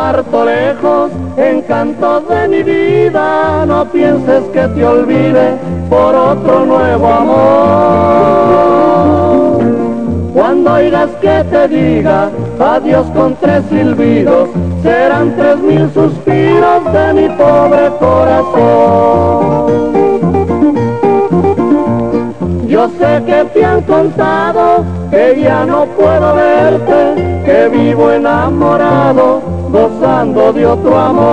parto lejos, encanto de mi vida, no pienses que te olvide por otro nuevo amor. Cuando oigas que te diga adiós con 3 silbidos, serán 3000 suspiros de mi pobre corazón. Yo sé que te han contado que ya no puedo verte, que vivo enamorado, gozando de otro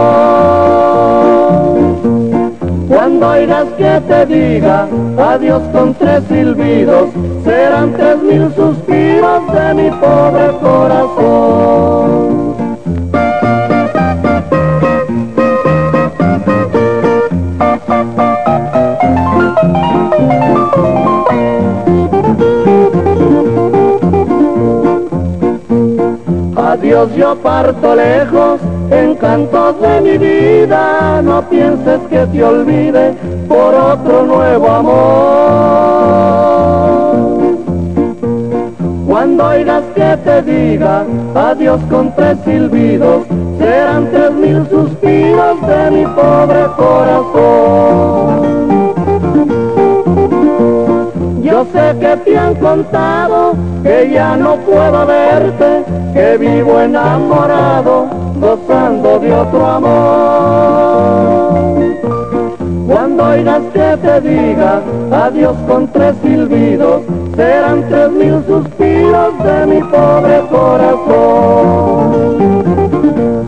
amor. Cuando oigas que te diga adiós con 3 silbidos, serán 3000 suspiros de mi pobre corazón. Adiós, yo parto lejos, encanto de mi vida, no pienses que te olvide por otro nuevo amor. Cuando oigas que te diga adiós con 3 silbidos, serán 3000 suspiros de mi pobre corazón. Yo sé que te han contado que ya no puedo verte, que vivo enamorado, gozando de otro amor. Cuando oigas que te diga adiós con 3 silbidos, serán 3000 suspiros de mi pobre corazón.